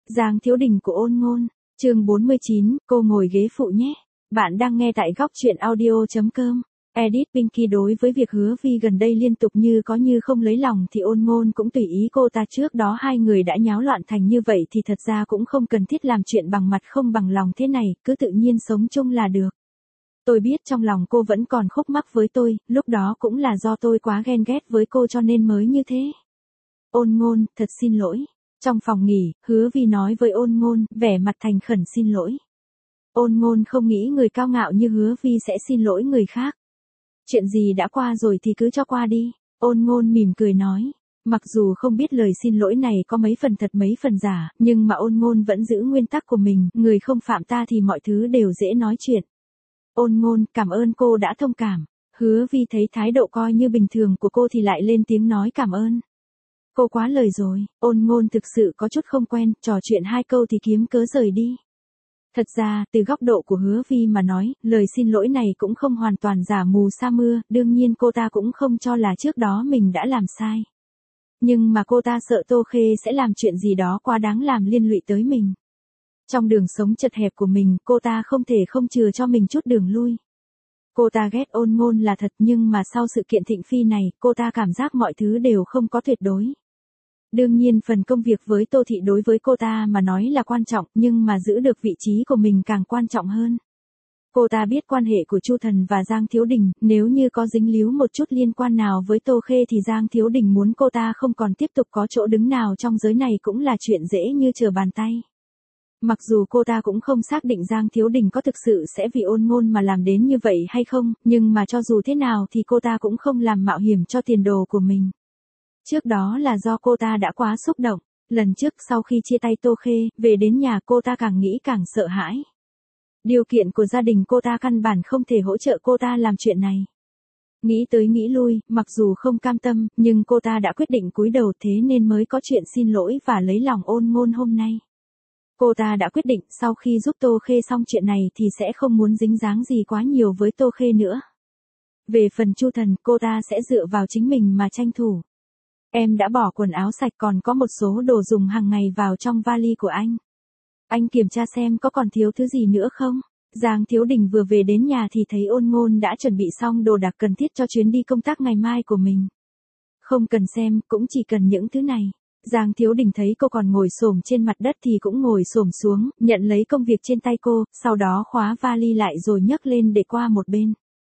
Giang Thiếu Đình của Ôn Ngôn, chương 49, cô ngồi ghế phụ nhé. Bạn đang nghe tại góc truyện audio.com. Edit Pinky đối với việc Hứa Vi gần đây liên tục như có như không lấy lòng thì Ôn Ngôn cũng tùy ý cô ta, trước đó hai người đã nháo loạn thành như vậy thì thật ra cũng không cần thiết làm chuyện bằng mặt không bằng lòng thế này, cứ tự nhiên sống chung là được. Tôi biết trong lòng cô vẫn còn khúc mắc với tôi, lúc đó cũng là do tôi quá ghen ghét với cô cho nên mới như thế. Ôn Ngôn, thật xin lỗi. Trong phòng nghỉ, Hứa Vi nói với Ôn Ngôn, vẻ mặt thành khẩn xin lỗi. Ôn Ngôn không nghĩ người cao ngạo như Hứa Vi sẽ xin lỗi người khác. Chuyện gì đã qua rồi thì cứ cho qua đi. Ôn Ngôn mỉm cười nói. Mặc dù không biết lời xin lỗi này có mấy phần thật mấy phần giả, nhưng mà Ôn Ngôn vẫn giữ nguyên tắc của mình, người không phạm ta thì mọi thứ đều dễ nói chuyện. Ôn Ngôn, cảm ơn cô đã thông cảm. Hứa Vi thấy thái độ coi như bình thường của cô thì lại lên tiếng nói cảm ơn. Cô quá lời rồi. Ôn Ngôn thực sự có chút không quen, trò chuyện hai câu thì kiếm cớ rời đi. Thật ra, từ góc độ của Hứa Vi mà nói, lời xin lỗi này cũng không hoàn toàn giả mù sa mưa, đương nhiên cô ta cũng không cho là trước đó mình đã làm sai. Nhưng mà cô ta sợ Tô Khê sẽ làm chuyện gì đó quá đáng làm liên lụy tới mình. Trong đường sống chật hẹp của mình, cô ta không thể không chừa cho mình chút đường lui. Cô ta ghét Ôn Ngôn là thật, nhưng mà sau sự kiện Thịnh Phi này, cô ta cảm giác mọi thứ đều không có tuyệt đối. Đương nhiên phần công việc với Tô Thị đối với cô ta mà nói là quan trọng, nhưng mà giữ được vị trí của mình càng quan trọng hơn. Cô ta biết quan hệ của Chu Thần và Giang Thiếu Đình, nếu như có dính líu một chút liên quan nào với Tô Khê thì Giang Thiếu Đình muốn cô ta không còn tiếp tục có chỗ đứng nào trong giới này cũng là chuyện dễ như trở bàn tay. Mặc dù cô ta cũng không xác định Giang Thiếu Đình có thực sự sẽ vì Ôn Ngôn mà làm đến như vậy hay không, nhưng mà cho dù thế nào thì cô ta cũng không làm mạo hiểm cho tiền đồ của mình. Trước đó là do cô ta đã quá xúc động, lần trước sau khi chia tay Tô Khê, về đến nhà cô ta càng nghĩ càng sợ hãi. Điều kiện của gia đình cô ta căn bản không thể hỗ trợ cô ta làm chuyện này. Nghĩ tới nghĩ lui, mặc dù không cam tâm, nhưng cô ta đã quyết định cúi đầu, thế nên mới có chuyện xin lỗi và lấy lòng Ôn Ngôn hôm nay. Cô ta đã quyết định sau khi giúp Tô Khê xong chuyện này thì sẽ không muốn dính dáng gì quá nhiều với Tô Khê nữa. Về phần Chu Thần, cô ta sẽ dựa vào chính mình mà tranh thủ. Em đã bỏ quần áo sạch, còn có một số đồ dùng hàng ngày vào trong vali của anh. Anh kiểm tra xem có còn thiếu thứ gì nữa không? Giang Thiếu Đình vừa về đến nhà thì thấy Ôn Ngôn đã chuẩn bị xong đồ đạc cần thiết cho chuyến đi công tác ngày mai của mình. Không cần xem, cũng chỉ cần những thứ này. Giang Thiếu Đình thấy cô còn ngồi xổm trên mặt đất thì cũng ngồi xổm xuống, nhận lấy công việc trên tay cô, sau đó khóa vali lại rồi nhấc lên để qua một bên.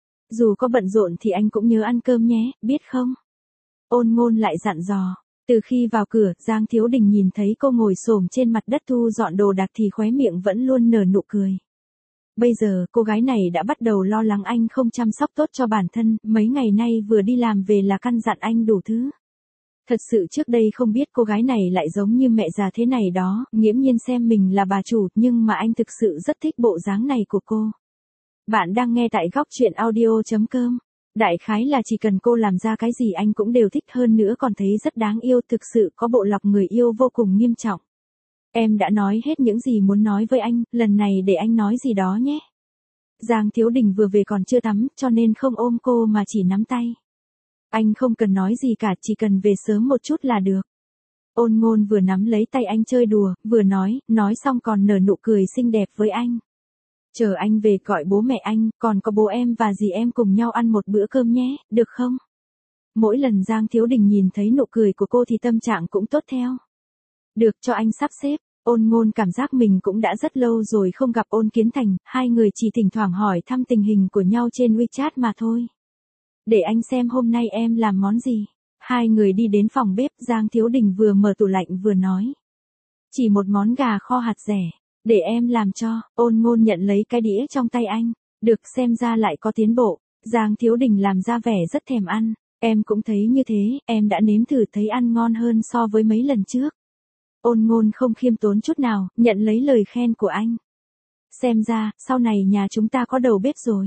Dù có bận rộn thì anh cũng nhớ ăn cơm nhé, biết không? Ôn Ngôn lại dặn dò. Từ khi vào cửa, Giang Thiếu Đình nhìn thấy cô ngồi xổm trên mặt đất thu dọn đồ đạc thì khóe miệng vẫn luôn nở nụ cười. Bây giờ, cô gái này đã bắt đầu lo lắng anh không chăm sóc tốt cho bản thân, mấy ngày nay vừa đi làm về là căn dặn anh đủ thứ. Thật sự trước đây không biết cô gái này lại giống như mẹ già thế này đó, nghiễm nhiên xem mình là bà chủ, nhưng mà anh thực sự rất thích bộ dáng này của cô. Bạn đang nghe tại góc truyện audio.com. Đại khái là chỉ cần cô làm ra cái gì anh cũng đều thích, hơn nữa còn thấy rất đáng yêu, thực sự có bộ lọc người yêu vô cùng nghiêm trọng. Em đã nói hết những gì muốn nói với anh, lần này để anh nói gì đó nhé. Giang Thiếu Đình vừa về còn chưa tắm, cho nên không ôm cô mà chỉ nắm tay. Anh không cần nói gì cả, chỉ cần về sớm một chút là được. Ôn Ngôn vừa nắm lấy tay anh chơi đùa, vừa nói xong còn nở nụ cười xinh đẹp với anh. Chờ anh về gọi bố mẹ anh, còn có bố em và dì em cùng nhau ăn một bữa cơm nhé, được không? Mỗi lần Giang Thiếu Đình nhìn thấy nụ cười của cô thì tâm trạng cũng tốt theo. Được, cho anh sắp xếp. Ôn Ngôn cảm giác mình cũng đã rất lâu rồi không gặp Ôn Kiến Thành, hai người chỉ thỉnh thoảng hỏi thăm tình hình của nhau trên WeChat mà thôi. Để anh xem hôm nay em làm món gì. Hai người đi đến phòng bếp, Giang Thiếu Đình vừa mở tủ lạnh vừa nói. Chỉ một món gà kho hạt dẻ. Để em làm cho. Ôn Ngôn nhận lấy cái đĩa trong tay anh. Được, xem ra lại có tiến bộ. Giang Thiếu Đình làm ra vẻ rất thèm ăn. Em cũng thấy như thế, em đã nếm thử thấy ăn ngon hơn so với mấy lần trước. Ôn Ngôn không khiêm tốn chút nào, nhận lấy lời khen của anh. Xem ra, sau này nhà chúng ta có đầu bếp rồi.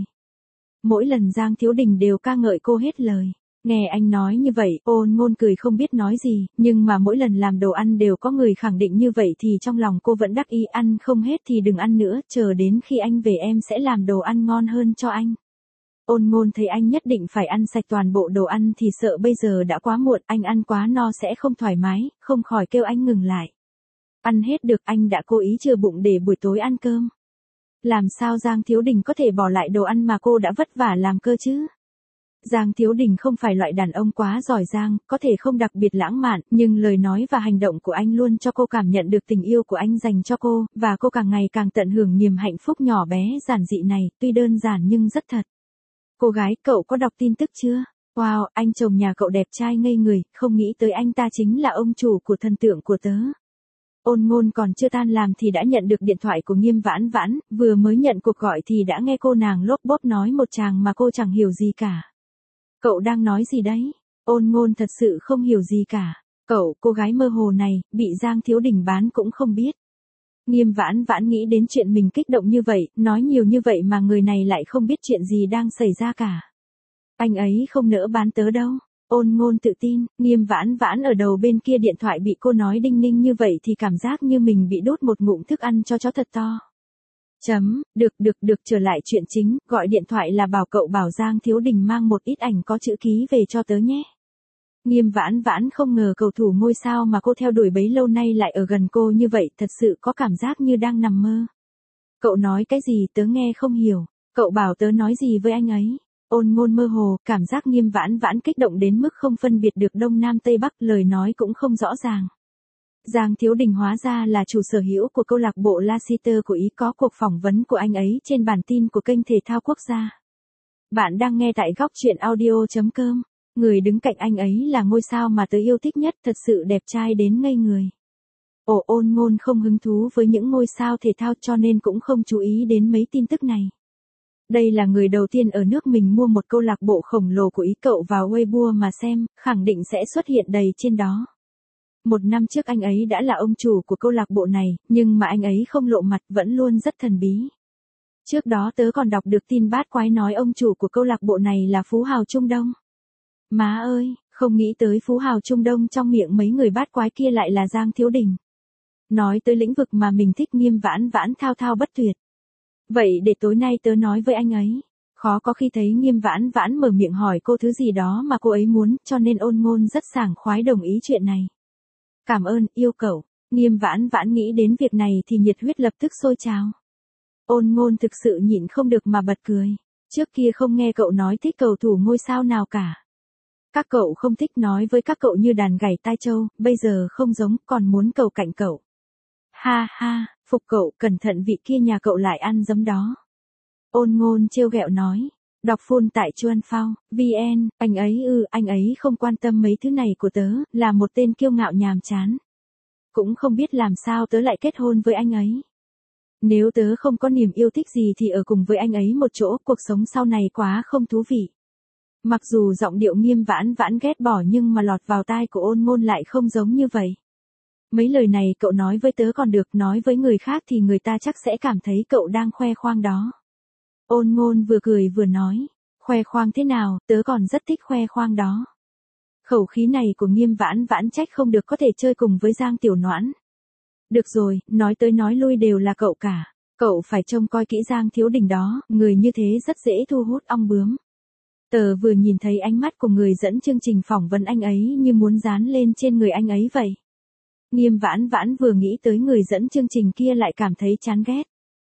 Mỗi lần Giang Thiếu Đình đều ca ngợi cô hết lời. Nghe anh nói như vậy, Ôn Ngôn cười không biết nói gì, nhưng mà mỗi lần làm đồ ăn đều có người khẳng định như vậy thì trong lòng cô vẫn đắc ý, ăn không hết thì đừng ăn nữa, chờ đến khi anh về em sẽ làm đồ ăn ngon hơn cho anh. Ôn Ngôn thấy anh nhất định phải ăn sạch toàn bộ đồ ăn thì sợ bây giờ đã quá muộn, anh ăn quá no sẽ không thoải mái, không khỏi kêu anh ngừng lại. Ăn hết được, anh đã cố ý chừa bụng để buổi tối ăn cơm. Làm sao Giang Thiếu Đình có thể bỏ lại đồ ăn mà cô đã vất vả làm cơ chứ? Giang Thiếu Đình không phải loại đàn ông quá giỏi giang, có thể không đặc biệt lãng mạn, nhưng lời nói và hành động của anh luôn cho cô cảm nhận được tình yêu của anh dành cho cô, và cô càng ngày càng tận hưởng niềm hạnh phúc nhỏ bé giản dị này, tuy đơn giản nhưng rất thật. Cô gái, cậu có đọc tin tức chưa? Wow, anh chồng nhà cậu đẹp trai ngây người, không nghĩ tới anh ta chính là ông chủ của thần tượng của tớ. Ôn Ngôn còn chưa tan làm thì đã nhận được điện thoại của Nghiêm Vãn Vãn, vừa mới nhận cuộc gọi thì đã nghe cô nàng lốp bốp nói một tràng mà cô chẳng hiểu gì cả. Cậu đang nói gì đấy? Ôn Ngôn thật sự không hiểu gì cả. Cậu, cô gái mơ hồ này, bị Giang Thiếu Đình bán cũng không biết. Nghiêm Vãn Vãn nghĩ đến chuyện mình kích động như vậy, nói nhiều như vậy mà người này lại không biết chuyện gì đang xảy ra cả. Anh ấy không nỡ bán tớ đâu. Ôn Ngôn tự tin, Nghiêm Vãn Vãn ở đầu bên kia điện thoại bị cô nói đinh ninh như vậy thì cảm giác như mình bị đút một ngụm thức ăn cho chó thật to. Được, trở lại chuyện chính, gọi điện thoại là bảo cậu bảo Giang Thiếu Đình mang một ít ảnh có chữ ký về cho tớ nhé. Nghiêm Vãn Vãn không ngờ cầu thủ ngôi sao mà cô theo đuổi bấy lâu nay lại ở gần cô như vậy, thật sự có cảm giác như đang nằm mơ. Cậu nói cái gì tớ nghe không hiểu, cậu bảo tớ nói gì với anh ấy? Ôn Ngôn mơ hồ, cảm giác Nghiêm Vãn Vãn kích động đến mức không phân biệt được Đông Nam Tây Bắc, lời nói cũng không rõ ràng. Giang Thiếu Đình hóa ra là chủ sở hữu của câu lạc bộ Leicester của Ý, có cuộc phỏng vấn của anh ấy trên bản tin của kênh Thể thao Quốc gia. Bạn đang nghe tại góc truyện audio.com. Người đứng cạnh anh ấy là ngôi sao mà tớ yêu thích nhất, thật sự đẹp trai đến ngây người. Ôn Ngôn không hứng thú với những ngôi sao thể thao cho nên cũng không chú ý đến mấy tin tức này. Đây là người đầu tiên ở nước mình mua một câu lạc bộ khổng lồ của Ý, cậu vào Weibo mà xem, khẳng định sẽ xuất hiện đầy trên đó. 1 năm trước anh ấy đã là ông chủ của câu lạc bộ này, nhưng mà anh ấy không lộ mặt, vẫn luôn rất thần bí. Trước đó tớ còn đọc được tin bát quái nói ông chủ của câu lạc bộ này là Phú Hào Trung Đông. Má ơi, không nghĩ tới Phú Hào Trung Đông trong miệng mấy người bát quái kia lại là Giang Thiếu Đình. Nói tới lĩnh vực mà mình thích, Nghiêm Vãn Vãn thao thao bất tuyệt. Vậy để tối nay tớ nói với anh ấy. Khó có khi thấy Nghiêm Vãn Vãn mở miệng hỏi cô thứ gì đó mà cô ấy muốn, cho nên Ôn Ngôn rất sảng khoái đồng ý chuyện này. Cảm ơn, yêu cậu. Nghiêm Vãn Vãn nghĩ đến việc này thì nhiệt huyết lập tức sôi trào. Ôn Ngôn thực sự nhịn không được mà bật cười. Trước kia không nghe cậu nói thích cầu thủ ngôi sao nào cả. Các cậu không thích nói với các cậu như đàn gảy tai trâu, bây giờ không giống, còn muốn cầu cạnh cậu. Ha ha, phục cậu, cẩn thận vị kia nhà cậu lại ăn giấm đó. Ôn Ngôn trêu ghẹo nói. Đọc full tại Chuan Phao, VN, anh ấy không quan tâm mấy thứ này của tớ, là một tên kiêu ngạo nhàm chán. Cũng không biết làm sao tớ lại kết hôn với anh ấy. Nếu tớ không có niềm yêu thích gì thì ở cùng với anh ấy một chỗ, cuộc sống sau này quá không thú vị. Mặc dù giọng điệu Nghiêm Vãn Vãn ghét bỏ nhưng mà lọt vào tai của Ôn Ngôn lại không giống như vậy. Mấy lời này cậu nói với tớ còn được, nói với người khác thì người ta chắc sẽ cảm thấy cậu đang khoe khoang đó. Ôn Ngôn vừa cười vừa nói, khoe khoang thế nào, tớ còn rất thích khoe khoang đó. Khẩu khí này của Nghiêm Vãn Vãn trách không được có thể chơi cùng với Giang Tiểu Noãn. Được rồi, nói tới nói lui đều là cậu cả. Cậu phải trông coi kỹ Giang Thiếu Đình đó, người như thế rất dễ thu hút ong bướm. Tớ vừa nhìn thấy ánh mắt của người dẫn chương trình phỏng vấn anh ấy như muốn dán lên trên người anh ấy vậy. Nghiêm Vãn Vãn vừa nghĩ tới người dẫn chương trình kia lại cảm thấy chán ghét.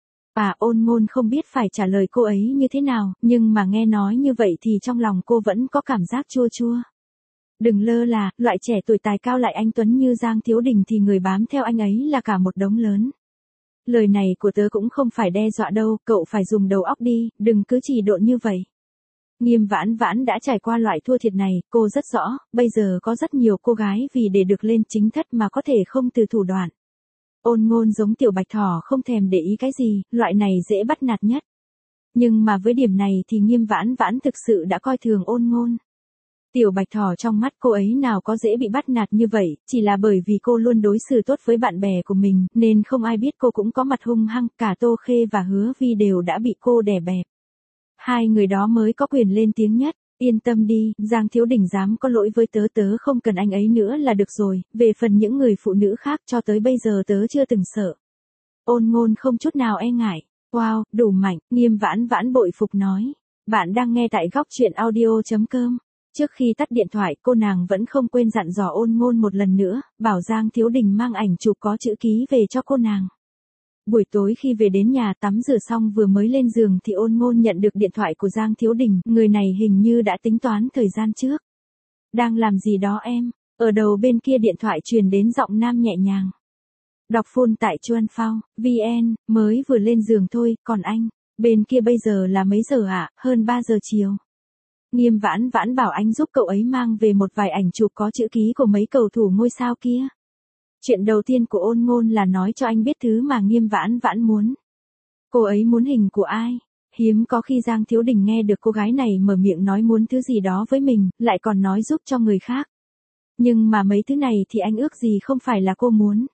Ôn Ngôn không biết phải trả lời cô ấy như thế nào, nhưng mà nghe nói như vậy thì trong lòng cô vẫn có cảm giác chua chua. Đừng lơ là, loại trẻ tuổi tài cao lại anh tuấn như Giang Thiếu Đình thì người bám theo anh ấy là cả một đống lớn. Lời này của tớ cũng không phải đe dọa đâu, cậu phải dùng đầu óc đi, đừng cứ chỉ độn như vậy. Nghiêm Vãn Vãn đã trải qua loại thua thiệt này, cô rất rõ, bây giờ có rất nhiều cô gái vì để được lên chính thất mà có thể không từ thủ đoạn. Ôn Ngôn giống tiểu bạch thỏ không thèm để ý cái gì, loại này dễ bắt nạt nhất. Nhưng mà với điểm này thì Nghiêm Vãn Vãn thực sự đã coi thường Ôn Ngôn. Tiểu bạch thỏ trong mắt cô ấy nào có dễ bị bắt nạt như vậy, chỉ là bởi vì cô luôn đối xử tốt với bạn bè của mình, nên không ai biết cô cũng có mặt hung hăng, cả Tô Khê và Hứa Vi đều đã bị cô đè bẹp. Hai người đó mới có quyền lên tiếng nhất. Yên tâm đi, Giang Thiếu Đình dám có lỗi với tớ, tớ không cần anh ấy nữa là được rồi, về phần những người phụ nữ khác cho tới bây giờ tớ chưa từng sợ. Ôn Ngôn không chút nào e ngại. Wow, đủ mạnh, Nghiêm Vãn Vãn bội phục nói. Bạn đang nghe tại góc truyện audio.com. Trước khi tắt điện thoại cô nàng vẫn không quên dặn dò Ôn Ngôn một lần nữa, bảo Giang Thiếu Đình mang ảnh chụp có chữ ký về cho cô nàng. Buổi tối khi về đến nhà tắm rửa xong vừa mới lên giường thì Ôn Ngôn nhận được điện thoại của Giang Thiếu Đình, người này hình như đã tính toán thời gian trước. Đang làm gì đó em? Ở đầu bên kia điện thoại truyền đến giọng nam nhẹ nhàng. Đọc full tại Chuan Phao, VN, mới vừa lên giường thôi, còn anh, bên kia bây giờ là mấy giờ ạ? Hơn 3 giờ chiều. Nghiêm Vãn Vãn bảo anh giúp cậu ấy mang về một vài ảnh chụp có chữ ký của mấy cầu thủ ngôi sao kia. Chuyện đầu tiên của Ôn Ngôn là nói cho anh biết thứ mà Nghiêm Vãn Vãn muốn. Cô ấy muốn hình của ai? Hiếm có khi Giang Thiếu Đình nghe được cô gái này mở miệng nói muốn thứ gì đó với mình, lại còn nói giúp cho người khác. Nhưng mà mấy thứ này thì anh ước gì không phải là cô muốn.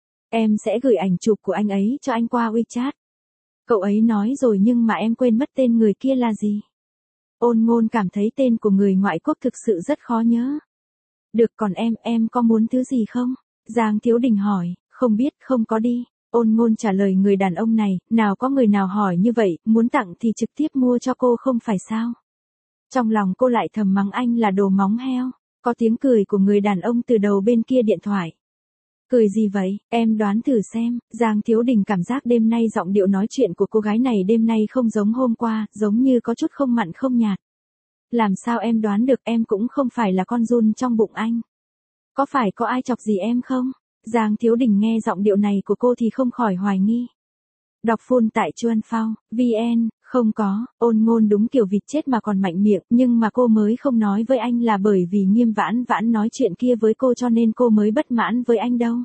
Em sẽ gửi ảnh chụp của anh ấy cho anh qua WeChat. Cậu ấy nói rồi nhưng mà em quên mất tên người kia là gì. Ôn Ngôn cảm thấy tên của người ngoại quốc thực sự rất khó nhớ. Được, còn em có muốn thứ gì không? Giang Thiếu Đình hỏi, không biết, không có đi. Ôn Ngôn trả lời người đàn ông này, nào có người nào hỏi như vậy, muốn tặng thì trực tiếp mua cho cô không phải sao? Trong lòng cô lại thầm mắng anh là đồ móng heo. Có tiếng cười của người đàn ông từ đầu bên kia điện thoại. Cười gì vậy, em đoán thử xem. Giang Thiếu Đình cảm giác đêm nay giọng điệu nói chuyện của cô gái này đêm nay không giống hôm qua, giống như có chút không mặn không nhạt. Làm sao em đoán được, em cũng không phải là con giun trong bụng anh. Có phải có ai chọc gì em không? Giang Thiếu Đình nghe giọng điệu này của cô thì không khỏi hoài nghi. Đọc full tại Chuan Phao, VN, không có. Ôn Ngôn đúng kiểu vịt chết mà còn mạnh miệng, nhưng mà cô mới không nói với anh là bởi vì Nghiêm Vãn Vãn nói chuyện kia với cô cho nên cô mới bất mãn với anh đâu.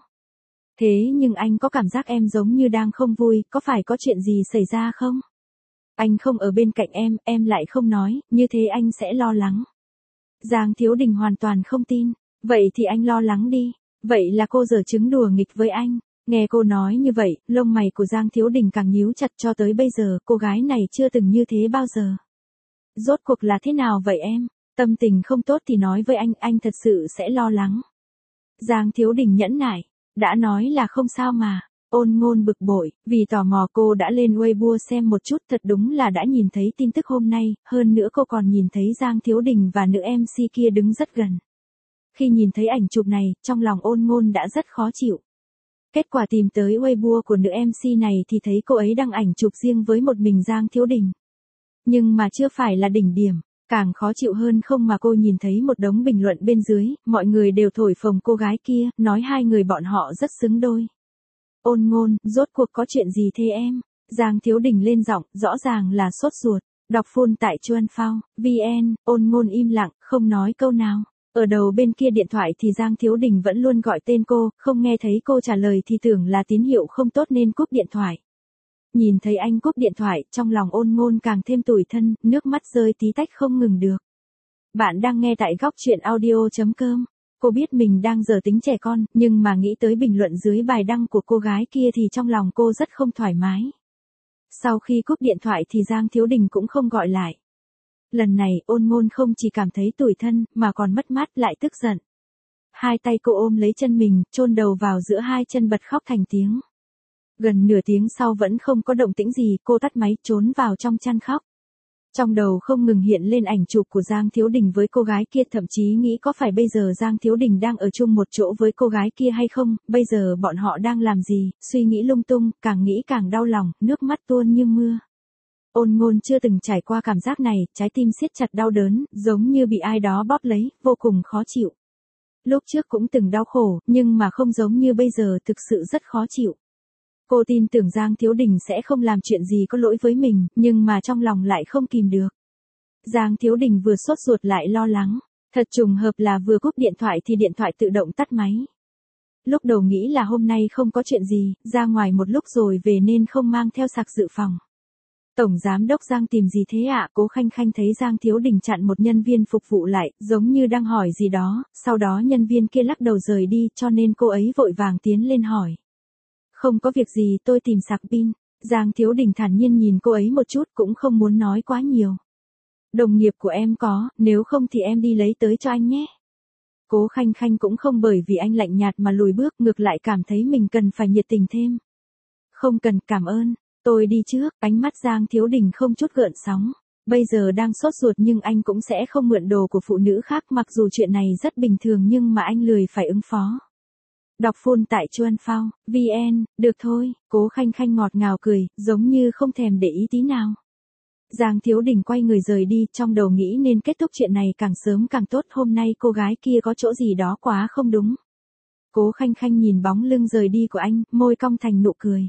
Thế nhưng anh có cảm giác em giống như đang không vui, có phải có chuyện gì xảy ra không? Anh không ở bên cạnh em lại không nói, như thế anh sẽ lo lắng. Giang Thiếu Đình hoàn toàn không tin. Vậy thì anh lo lắng đi. Vậy là cô giở trứng đùa nghịch với anh. Nghe cô nói như vậy, lông mày của Giang Thiếu Đình càng nhíu chặt, cho tới bây giờ, cô gái này chưa từng như thế bao giờ. Rốt cuộc là thế nào vậy em? Tâm tình không tốt thì nói với anh thật sự sẽ lo lắng. Giang Thiếu Đình nhẫn nại, đã nói là không sao mà. Ôn Ngôn bực bội, vì tò mò cô đã lên Weibo xem một chút, thật đúng là đã nhìn thấy tin tức hôm nay, hơn nữa cô còn nhìn thấy Giang Thiếu Đình và nữ MC kia đứng rất gần. Khi nhìn thấy ảnh chụp này, trong lòng Ôn Ngôn đã rất khó chịu. Kết quả tìm tới Weibo của nữ MC này thì thấy cô ấy đăng ảnh chụp riêng với một mình Giang Thiếu Đình. Nhưng mà chưa phải là đỉnh điểm, càng khó chịu hơn không mà cô nhìn thấy một đống bình luận bên dưới, mọi người đều thổi phồng cô gái kia, nói hai người bọn họ rất xứng đôi. Ôn Ngôn, rốt cuộc có chuyện gì thế em? Giang Thiếu Đình lên giọng, rõ ràng là sốt ruột. Đọc full tại Chuan Phao, VN, Ôn Ngôn im lặng, không nói câu nào. Ở đầu bên kia điện thoại thì Giang Thiếu Đình vẫn luôn gọi tên cô, không nghe thấy cô trả lời thì tưởng là tín hiệu không tốt nên cúp điện thoại. Nhìn thấy anh cúp điện thoại, trong lòng Ôn Ngôn càng thêm tủi thân, nước mắt rơi tí tách không ngừng được. Bạn đang nghe tại góc truyện audio.com. Cô biết mình đang giở tính trẻ con, nhưng mà nghĩ tới bình luận dưới bài đăng của cô gái kia thì trong lòng cô rất không thoải mái. Sau khi cúp điện thoại thì Giang Thiếu Đình cũng không gọi lại. Lần này Ôn Ngôn không chỉ cảm thấy tủi thân, mà còn mất mát lại tức giận. Hai tay cô ôm lấy chân mình, chôn đầu vào giữa hai chân bật khóc thành tiếng. Gần nửa tiếng sau vẫn không có động tĩnh gì, cô tắt máy trốn vào trong chăn khóc. Trong đầu không ngừng hiện lên ảnh chụp của Giang Thiếu Đình với cô gái kia, thậm chí nghĩ có phải bây giờ Giang Thiếu Đình đang ở chung một chỗ với cô gái kia hay không, bây giờ bọn họ đang làm gì, suy nghĩ lung tung, càng nghĩ càng đau lòng, nước mắt tuôn như mưa. Ôn Ngôn chưa từng trải qua cảm giác này, trái tim siết chặt đau đớn, giống như bị ai đó bóp lấy, vô cùng khó chịu. Lúc trước cũng từng đau khổ, nhưng mà không giống như bây giờ, thực sự rất khó chịu. Cô tin tưởng Giang Thiếu Đình sẽ không làm chuyện gì có lỗi với mình, nhưng mà trong lòng lại không kìm được. Giang Thiếu Đình vừa sốt ruột lại lo lắng. Thật trùng hợp là vừa cúp điện thoại thì điện thoại tự động tắt máy. Lúc đầu nghĩ là hôm nay không có chuyện gì, ra ngoài một lúc rồi về nên không mang theo sạc dự phòng. Tổng giám đốc Giang tìm gì thế ạ? Cố Khanh Khanh thấy Giang Thiếu Đình chặn một nhân viên phục vụ lại, giống như đang hỏi gì đó, sau đó nhân viên kia lắc đầu rời đi, cho nên cô ấy vội vàng tiến lên hỏi. Không có việc gì, tôi tìm sạc pin. Giang Thiếu Đình thản nhiên nhìn cô ấy một chút, cũng không muốn nói quá nhiều. Đồng nghiệp của em có, nếu không thì em đi lấy tới cho anh nhé. Cố Khanh Khanh cũng không bởi vì anh lạnh nhạt mà lùi bước, ngược lại cảm thấy mình cần phải nhiệt tình thêm. Không cần, cảm ơn. Tôi đi trước. Ánh mắt Giang Thiếu Đình không chút gợn sóng. Bây giờ đang sốt ruột nhưng anh cũng sẽ không mượn đồ của phụ nữ khác, mặc dù chuyện này rất bình thường nhưng mà anh lười phải ứng phó. Đọc full tại Chuan Phao, VN, được thôi, Cố Khanh Khanh ngọt ngào cười, giống như không thèm để ý tí nào. Giang Thiếu Đình quay người rời đi, trong đầu nghĩ nên kết thúc chuyện này càng sớm càng tốt, hôm nay cô gái kia có chỗ gì đó quá không đúng. Cố Khanh Khanh nhìn bóng lưng rời đi của anh, môi cong thành nụ cười.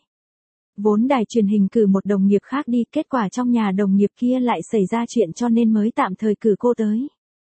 Vốn đài truyền hình cử một đồng nghiệp khác đi, kết quả trong nhà đồng nghiệp kia lại xảy ra chuyện cho nên mới tạm thời cử cô tới.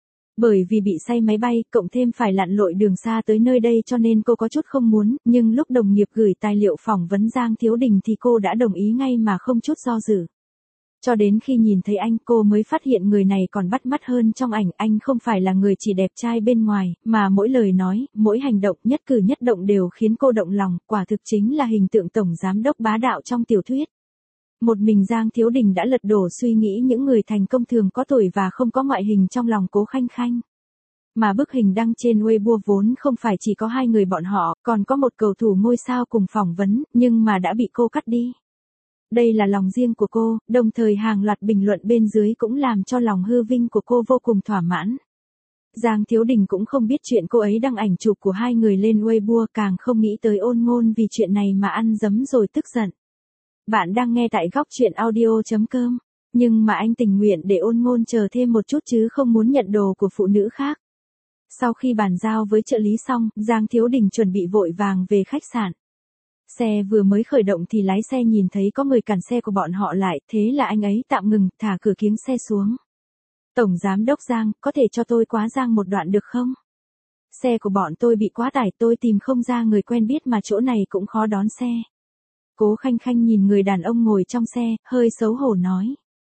Bởi vì bị say máy bay, cộng thêm phải lặn lội đường xa tới nơi đây cho nên cô có chút không muốn, nhưng lúc đồng nghiệp gửi tài liệu phỏng vấn Giang Thiếu Đình thì cô đã đồng ý ngay mà không chút do dự. Cho đến khi nhìn thấy anh, cô mới phát hiện người này còn bắt mắt hơn trong ảnh, anh không phải là người chỉ đẹp trai bên ngoài, mà mỗi lời nói, mỗi hành động, nhất cử nhất động đều khiến cô động lòng, quả thực chính là hình tượng tổng giám đốc bá đạo trong tiểu thuyết. Một mình Giang Thiếu Đình đã lật đổ suy nghĩ những người thành công thường có tuổi và không có ngoại hình trong lòng Cố Khanh Khanh. Mà bức hình đăng trên Weibo vốn không phải chỉ có hai người bọn họ, còn có một cầu thủ ngôi sao cùng phỏng vấn, nhưng mà đã bị cô cắt đi. Đây là lòng riêng của cô, đồng thời hàng loạt bình luận bên dưới cũng làm cho lòng hư vinh của cô vô cùng thỏa mãn. Giang Thiếu Đình cũng không biết chuyện cô ấy đăng ảnh chụp của hai người lên Weibo, càng không nghĩ tới Ôn Ngôn vì chuyện này mà ăn dấm rồi tức giận. Bạn đang nghe tại góc truyện audio.com, nhưng mà anh tình nguyện để Ôn Ngôn chờ thêm một chút chứ không muốn nhận đồ của phụ nữ khác. Sau khi bàn giao với trợ lý xong, Giang Thiếu Đình chuẩn bị vội vàng về khách sạn. Xe vừa mới khởi động thì lái xe nhìn thấy có người cản xe của bọn họ lại, thế là anh ấy tạm ngừng, thả cửa kiếng xe xuống. Tổng giám đốc Giang, có thể cho tôi quá Giang một đoạn được không? Xe của bọn tôi bị quá tải, tôi tìm không ra người quen biết mà chỗ này cũng khó đón xe. Cố Khanh Khanh nhìn người đàn ông ngồi trong xe, hơi xấu hổ nói.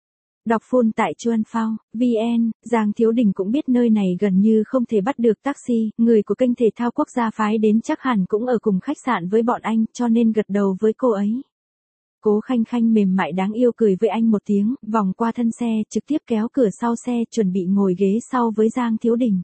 Đọc full tại Chuan Phao, VN, Giang Thiếu Đình cũng biết nơi này gần như không thể bắt được taxi, người của kênh thể thao quốc gia phái đến chắc hẳn cũng ở cùng khách sạn với bọn anh, cho nên gật đầu với cô ấy. Cố Khanh Khanh mềm mại đáng yêu cười với anh một tiếng, vòng qua thân xe, trực tiếp kéo cửa sau xe, chuẩn bị ngồi ghế sau với Giang Thiếu Đình.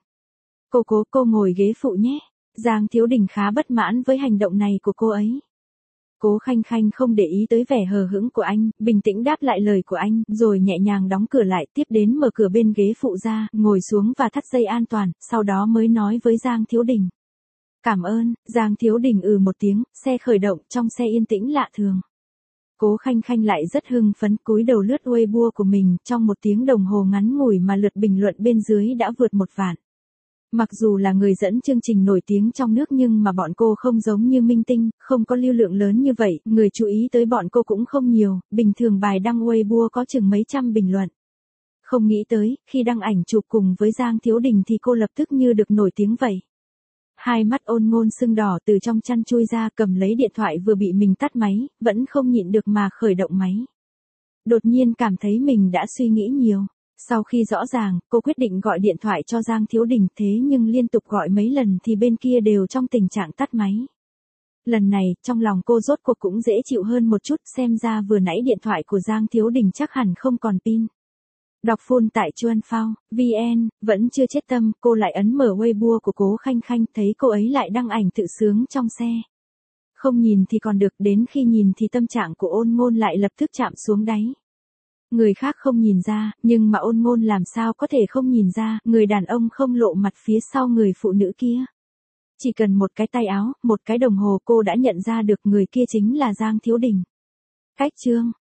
Cô ngồi ghế phụ nhé. Giang Thiếu Đình khá bất mãn với hành động này của cô ấy. Cố Khanh Khanh không để ý tới vẻ hờ hững của anh, bình tĩnh đáp lại lời của anh, rồi nhẹ nhàng đóng cửa lại, tiếp đến mở cửa bên ghế phụ ra, ngồi xuống và thắt dây an toàn, sau đó mới nói với Giang Thiếu Đình. Cảm ơn. Giang Thiếu Đình một tiếng, xe khởi động, trong xe yên tĩnh lạ thường. Cố Khanh Khanh lại rất hưng phấn, cúi đầu lướt Weibo của mình, trong một tiếng đồng hồ ngắn ngủi mà lượt bình luận bên dưới đã vượt 1 vạn. Mặc dù là người dẫn chương trình nổi tiếng trong nước nhưng mà bọn cô không giống như minh tinh, không có lưu lượng lớn như vậy, người chú ý tới bọn cô cũng không nhiều, bình thường bài đăng Weibo có chừng mấy trăm bình luận. Không nghĩ tới, khi đăng ảnh chụp cùng với Giang Thiếu Đình thì cô lập tức như được nổi tiếng vậy. Hai mắt Ôn Ngôn sưng đỏ từ trong chăn chui ra, cầm lấy điện thoại vừa bị mình tắt máy, vẫn không nhịn được mà khởi động máy. Đột nhiên cảm thấy mình đã suy nghĩ nhiều. Sau khi rõ ràng, cô quyết định gọi điện thoại cho Giang Thiếu Đình, thế nhưng liên tục gọi mấy lần thì bên kia đều trong tình trạng tắt máy. Lần này, trong lòng cô rốt cuộc cũng dễ chịu hơn một chút, xem ra vừa nãy điện thoại của Giang Thiếu Đình chắc hẳn không còn pin. Đọc full tại Chuan Phao, VN, vẫn chưa chết tâm, cô lại ấn mở Weibo của Cố Khanh Khanh, thấy cô ấy lại đăng ảnh tự sướng trong xe. Không nhìn thì còn được, đến khi nhìn thì tâm trạng của Ôn Ngôn lại lập tức chạm xuống đáy. Người khác không nhìn ra, nhưng mà Ôn Ngôn làm sao có thể không nhìn ra, người đàn ông không lộ mặt phía sau người phụ nữ kia. Chỉ cần một cái tay áo, một cái đồng hồ cô đã nhận ra được người kia chính là Giang Thiếu Đình. Cách chương.